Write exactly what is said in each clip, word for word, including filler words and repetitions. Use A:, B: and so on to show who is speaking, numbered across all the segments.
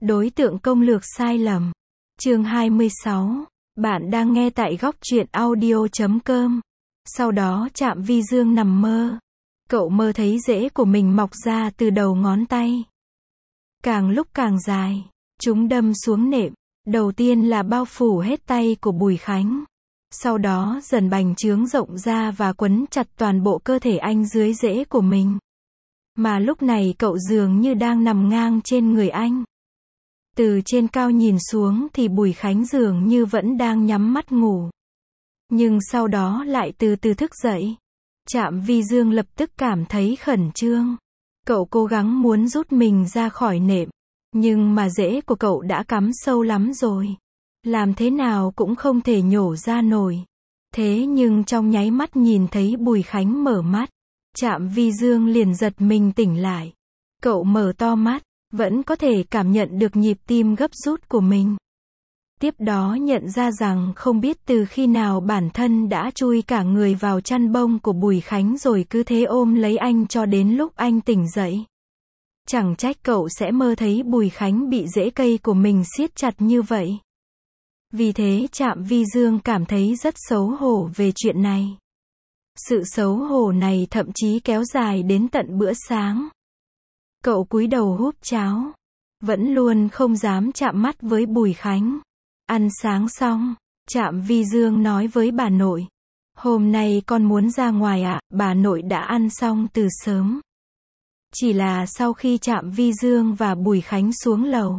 A: Đối tượng công lược sai lầm. Chương hai mươi sáu. Bạn đang nghe tại góc truyện audio chấm com. Sau đó Trạm Vi Dương nằm mơ. Cậu mơ thấy rễ của mình mọc ra từ đầu ngón tay. Càng lúc càng dài. Chúng đâm xuống nệm. Đầu tiên là bao phủ hết tay của Bùi Khánh. Sau đó dần bành trướng rộng ra và quấn chặt toàn bộ cơ thể anh dưới rễ của mình. Mà lúc này cậu dường như đang nằm ngang trên người anh. Từ trên cao nhìn xuống thì Bùi Khánh dường như vẫn đang nhắm mắt ngủ. Nhưng sau đó lại từ từ thức dậy. Trạm Vi Dương lập tức cảm thấy khẩn trương. Cậu cố gắng muốn rút mình ra khỏi nệm. Nhưng mà rễ của cậu đã cắm sâu lắm rồi. Làm thế nào cũng không thể nhổ ra nổi. Thế nhưng trong nháy mắt nhìn thấy Bùi Khánh mở mắt. Trạm Vi Dương liền giật mình tỉnh lại. Cậu mở to mắt. Vẫn có thể cảm nhận được nhịp tim gấp rút của mình. Tiếp đó nhận ra rằng không biết từ khi nào bản thân đã chui cả người vào chăn bông của Bùi Khánh rồi cứ thế ôm lấy anh cho đến lúc anh tỉnh dậy. Chẳng trách cậu sẽ mơ thấy Bùi Khánh bị rễ cây của mình siết chặt như vậy. Vì thế Trạm Vi Dương cảm thấy rất xấu hổ về chuyện này. Sự xấu hổ này thậm chí kéo dài đến tận bữa sáng. Cậu cúi đầu húp cháo. Vẫn luôn không dám chạm mắt với Bùi Khánh. Ăn sáng xong, Trạm Vi Dương nói với bà nội. Hôm nay con muốn ra ngoài ạ, à? Bà nội đã ăn xong từ sớm. Chỉ là sau khi Trạm Vi Dương và Bùi Khánh xuống lầu,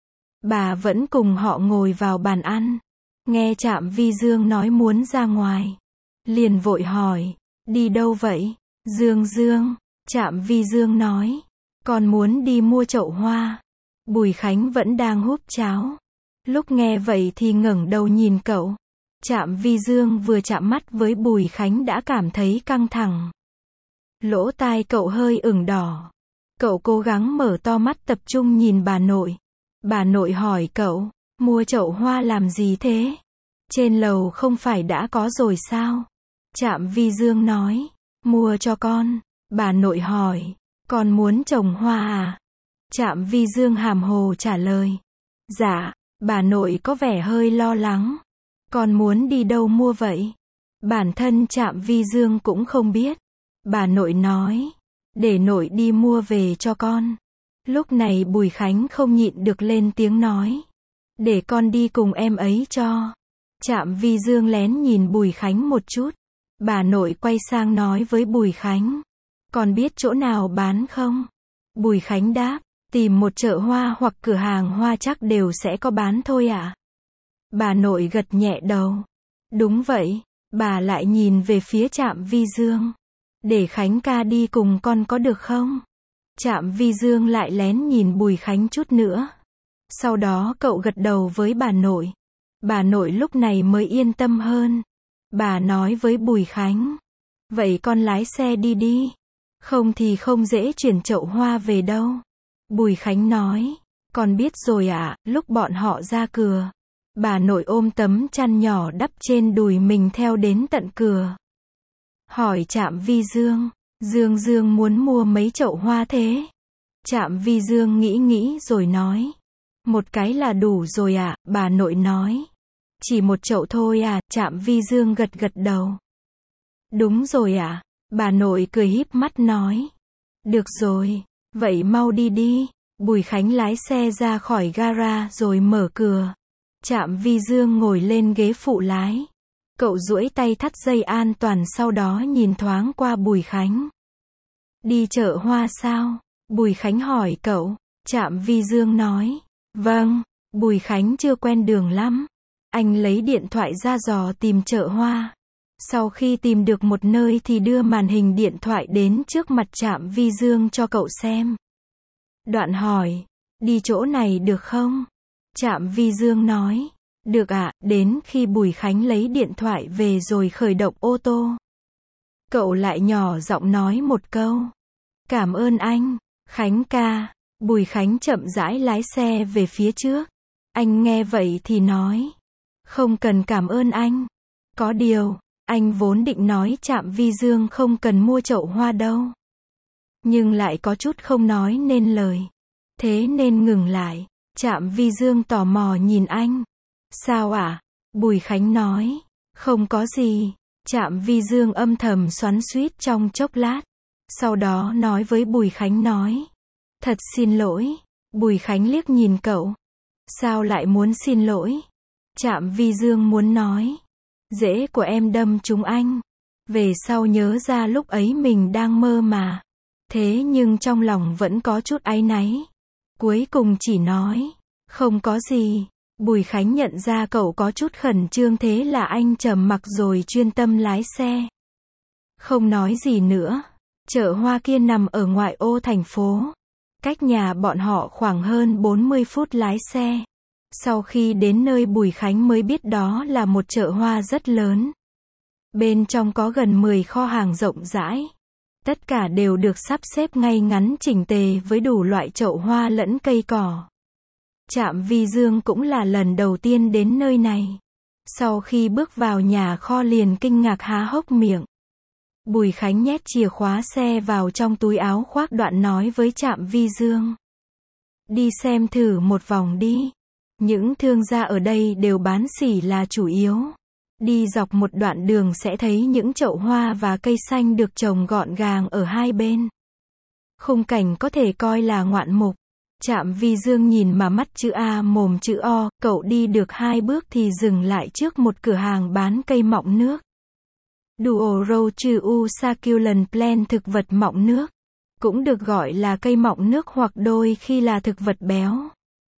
A: bà vẫn cùng họ ngồi vào bàn ăn. Nghe Trạm Vi Dương nói muốn ra ngoài, liền vội hỏi, đi đâu vậy? Dương Dương, Trạm Vi Dương nói, con muốn đi mua chậu hoa. Bùi Khánh vẫn đang húp cháo. Lúc nghe vậy thì ngẩng đầu nhìn cậu. Trạm Vi Dương vừa chạm mắt với Bùi Khánh đã cảm thấy căng thẳng. Lỗ tai cậu hơi ửng đỏ. Cậu cố gắng mở to mắt tập trung nhìn bà nội. Bà nội hỏi cậu, mua chậu hoa làm gì thế? Trên lầu không phải đã có rồi sao? Trạm Vi Dương nói, mua cho con. Bà nội hỏi, con muốn trồng hoa à? Trạm Vi Dương hàm hồ trả lời, dạ. Bà nội có vẻ hơi lo lắng. Con muốn đi đâu mua vậy? Bản thân Trạm Vi Dương cũng không biết. Bà nội nói, để nội đi mua về cho con. Lúc này Bùi Khánh không nhịn được lên tiếng nói, để con đi cùng em ấy cho. Trạm Vi Dương lén nhìn Bùi Khánh một chút. Bà nội quay sang nói với Bùi Khánh, con biết chỗ nào bán không? Bùi Khánh đáp, tìm một chợ hoa hoặc cửa hàng hoa chắc đều sẽ có bán thôi ạ. À? Bà nội gật nhẹ đầu. Đúng vậy. Bà lại nhìn về phía Trạm Vi Dương. Để Khánh ca đi cùng con có được không? Trạm Vi Dương lại lén nhìn Bùi Khánh chút nữa. Sau đó cậu gật đầu với bà nội. Bà nội lúc này mới yên tâm hơn. Bà nói với Bùi Khánh, vậy con lái xe đi đi. Không thì không dễ chuyển chậu hoa về đâu. Bùi Khánh nói, con biết rồi ạ. À? Lúc bọn họ ra cửa, bà nội ôm tấm chăn nhỏ đắp trên đùi mình theo đến tận cửa. Hỏi Trạm Vi Dương, Dương Dương muốn mua mấy chậu hoa thế? Trạm Vi Dương nghĩ nghĩ rồi nói, một cái là đủ rồi ạ. À? Bà nội nói, chỉ một chậu thôi à? Trạm Vi Dương gật gật đầu. Đúng rồi ạ. À? Bà nội cười híp mắt nói, được rồi. Vậy mau đi đi. Bùi Khánh lái xe ra khỏi gara rồi mở cửa. Trạm Vi Dương ngồi lên ghế phụ lái. Cậu duỗi tay thắt dây an toàn sau đó nhìn thoáng qua Bùi Khánh. Đi chợ hoa sao? Bùi Khánh hỏi cậu. Trạm Vi Dương nói, vâng. Bùi Khánh chưa quen đường lắm. Anh lấy điện thoại ra dò tìm chợ hoa. Sau khi tìm được một nơi thì đưa màn hình điện thoại đến trước mặt Trạm Vi Dương cho cậu xem. Đoạn hỏi, đi chỗ này được không? Trạm Vi Dương nói, được ạ. À, đến khi Bùi Khánh lấy điện thoại về rồi khởi động ô tô. Cậu lại nhỏ giọng nói một câu, cảm ơn anh, Khánh ca. Bùi Khánh chậm rãi lái xe về phía trước. Anh nghe vậy thì nói, không cần cảm ơn anh. Có điều, anh vốn định nói Trạm Vi Dương không cần mua chậu hoa đâu. Nhưng lại có chút không nói nên lời. Thế nên ngừng lại. Trạm Vi Dương tò mò nhìn anh. Sao ạ? À? Bùi Khánh nói. Không có gì. Trạm Vi Dương âm thầm xoắn xuýt trong chốc lát. Sau đó nói với Bùi Khánh nói. Thật xin lỗi. Bùi Khánh liếc nhìn cậu. Sao lại muốn xin lỗi? Trạm Vi Dương muốn nói. Rễ của em đâm trúng anh. Về sau nhớ ra lúc ấy mình đang mơ mà. Thế nhưng trong lòng vẫn có chút áy náy. Cuối cùng chỉ nói. Không có gì. Bùi Khánh nhận ra cậu có chút khẩn trương, thế là anh trầm mặc rồi chuyên tâm lái xe. Không nói gì nữa. Chợ hoa kia nằm ở ngoại ô thành phố. Cách nhà bọn họ khoảng hơn bốn mươi phút lái xe. Sau khi đến nơi Bùi Khánh mới biết đó là một chợ hoa rất lớn. Bên trong có gần mười kho hàng rộng rãi. Tất cả đều được sắp xếp ngay ngắn chỉnh tề với đủ loại chậu hoa lẫn cây cỏ. Trạm Vi Dương cũng là lần đầu tiên đến nơi này. Sau khi bước vào nhà kho liền kinh ngạc há hốc miệng. Bùi Khánh nhét chìa khóa xe vào trong túi áo khoác, đoạn nói với Trạm Vi Dương. Đi xem thử một vòng đi. Những thương gia ở đây đều bán xỉ là chủ yếu. Đi dọc một đoạn đường sẽ thấy những chậu hoa và cây xanh được trồng gọn gàng ở hai bên. Khung cảnh có thể coi là ngoạn mục. Trạm Vi Dương nhìn mà mắt chữ A mồm chữ O, cậu đi được hai bước thì dừng lại trước một cửa hàng bán cây mọng nước. Duo Rochu Succulent Plant, thực vật mọng nước. Cũng được gọi là cây mọng nước hoặc đôi khi là thực vật béo.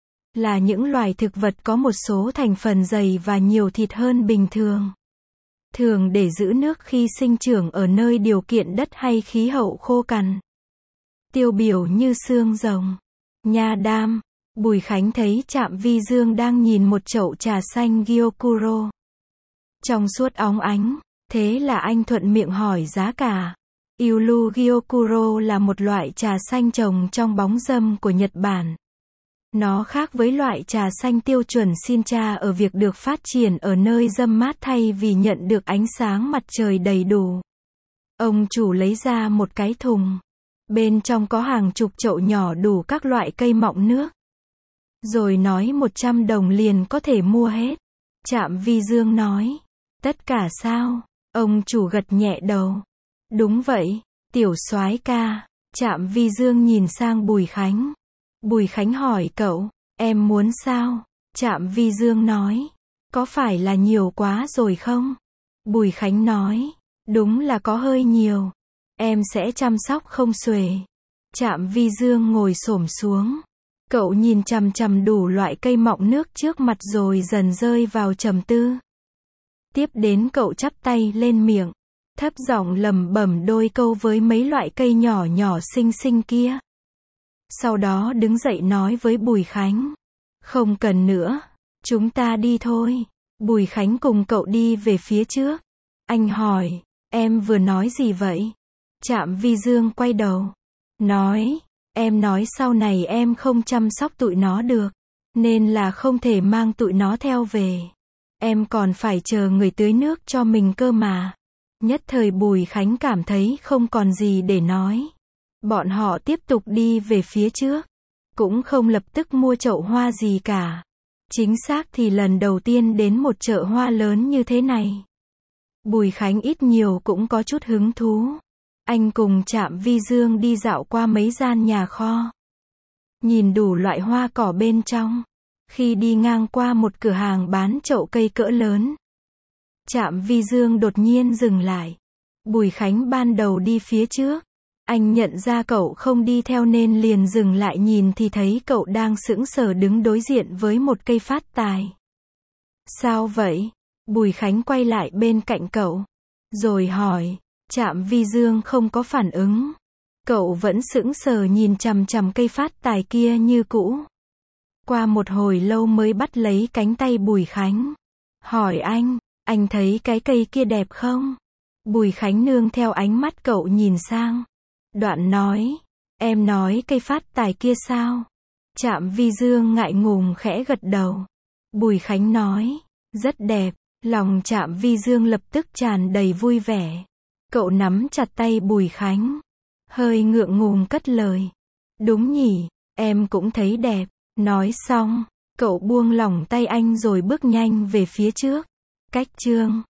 A: Là những loài thực vật có một số thành phần dày và nhiều thịt hơn bình thường. Thường để giữ nước khi sinh trưởng ở nơi điều kiện đất hay khí hậu khô cằn. Tiêu biểu như xương rồng, nha đam. Bùi Khánh thấy Trạm Vi Dương đang nhìn một chậu trà xanh Gyokuro. Trong suốt óng ánh. Thế là anh thuận miệng hỏi giá cả. Ulu Gyokuro là một loại trà xanh trồng trong bóng râm của Nhật Bản. Nó khác với loại trà xanh tiêu chuẩn Shincha ở việc được phát triển ở nơi râm mát thay vì nhận được ánh sáng mặt trời đầy đủ. Ông chủ lấy ra một cái thùng. Bên trong có hàng chục chậu nhỏ đủ các loại cây mọng nước. Rồi nói một trăm đồng liền có thể mua hết. Trạm Vi Dương nói. Tất cả sao? Ông chủ gật nhẹ đầu. Đúng vậy, tiểu soái ca. Trạm Vi Dương nhìn sang Bùi Khánh. Bùi Khánh hỏi cậu, em muốn sao? Trạm Vi Dương nói. Có phải là nhiều quá rồi không? Bùi Khánh nói. Đúng là có hơi nhiều. Em sẽ chăm sóc không xuể. Trạm Vi Dương ngồi xổm xuống. Cậu nhìn chằm chằm đủ loại cây mọng nước trước mặt rồi dần rơi vào trầm tư. Tiếp đến cậu chắp tay lên miệng, thấp giọng lẩm bẩm đôi câu với mấy loại cây nhỏ nhỏ xinh xinh kia. Sau đó đứng dậy nói với Bùi Khánh. Không cần nữa, chúng ta đi thôi. Bùi Khánh cùng cậu đi về phía trước. Anh hỏi, em vừa nói gì vậy? Trạm Vi Dương quay đầu. Nói, em nói sau này em không chăm sóc tụi nó được. Nên là không thể mang tụi nó theo về. Em còn phải chờ người tưới nước cho mình cơ mà. Nhất thời Bùi Khánh cảm thấy không còn gì để nói. Bọn họ tiếp tục đi về phía trước. Cũng không lập tức mua chậu hoa gì cả. Chính xác thì lần đầu tiên đến một chợ hoa lớn như thế này. Bùi Khánh ít nhiều cũng có chút hứng thú. Anh cùng Trạm Vi Dương đi dạo qua mấy gian nhà kho. Nhìn đủ loại hoa cỏ bên trong. Khi đi ngang qua một cửa hàng bán chậu cây cỡ lớn. Trạm Vi Dương đột nhiên dừng lại. Bùi Khánh ban đầu đi phía trước. Anh nhận ra cậu không đi theo nên liền dừng lại nhìn thì thấy cậu đang sững sờ đứng đối diện với một cây phát tài. Sao vậy? Bùi Khánh quay lại bên cạnh cậu. Rồi hỏi. Trạm Vi Dương không có phản ứng. Cậu vẫn sững sờ nhìn chằm chằm cây phát tài kia như cũ. Qua một hồi lâu mới bắt lấy cánh tay Bùi Khánh. Hỏi anh, anh thấy cái cây kia đẹp không? Bùi Khánh nương theo ánh mắt cậu nhìn sang. Đoạn nói, em nói cây phát tài kia sao? Trạm Vi Dương ngại ngùng khẽ gật đầu. Bùi Khánh nói, rất đẹp. Lòng Trạm Vi Dương lập tức tràn đầy vui vẻ. Cậu nắm chặt tay Bùi Khánh. Hơi ngượng ngùng cất lời. Đúng nhỉ, em cũng thấy đẹp. Nói xong, cậu buông lỏng tay anh rồi bước nhanh về phía trước. Cách chương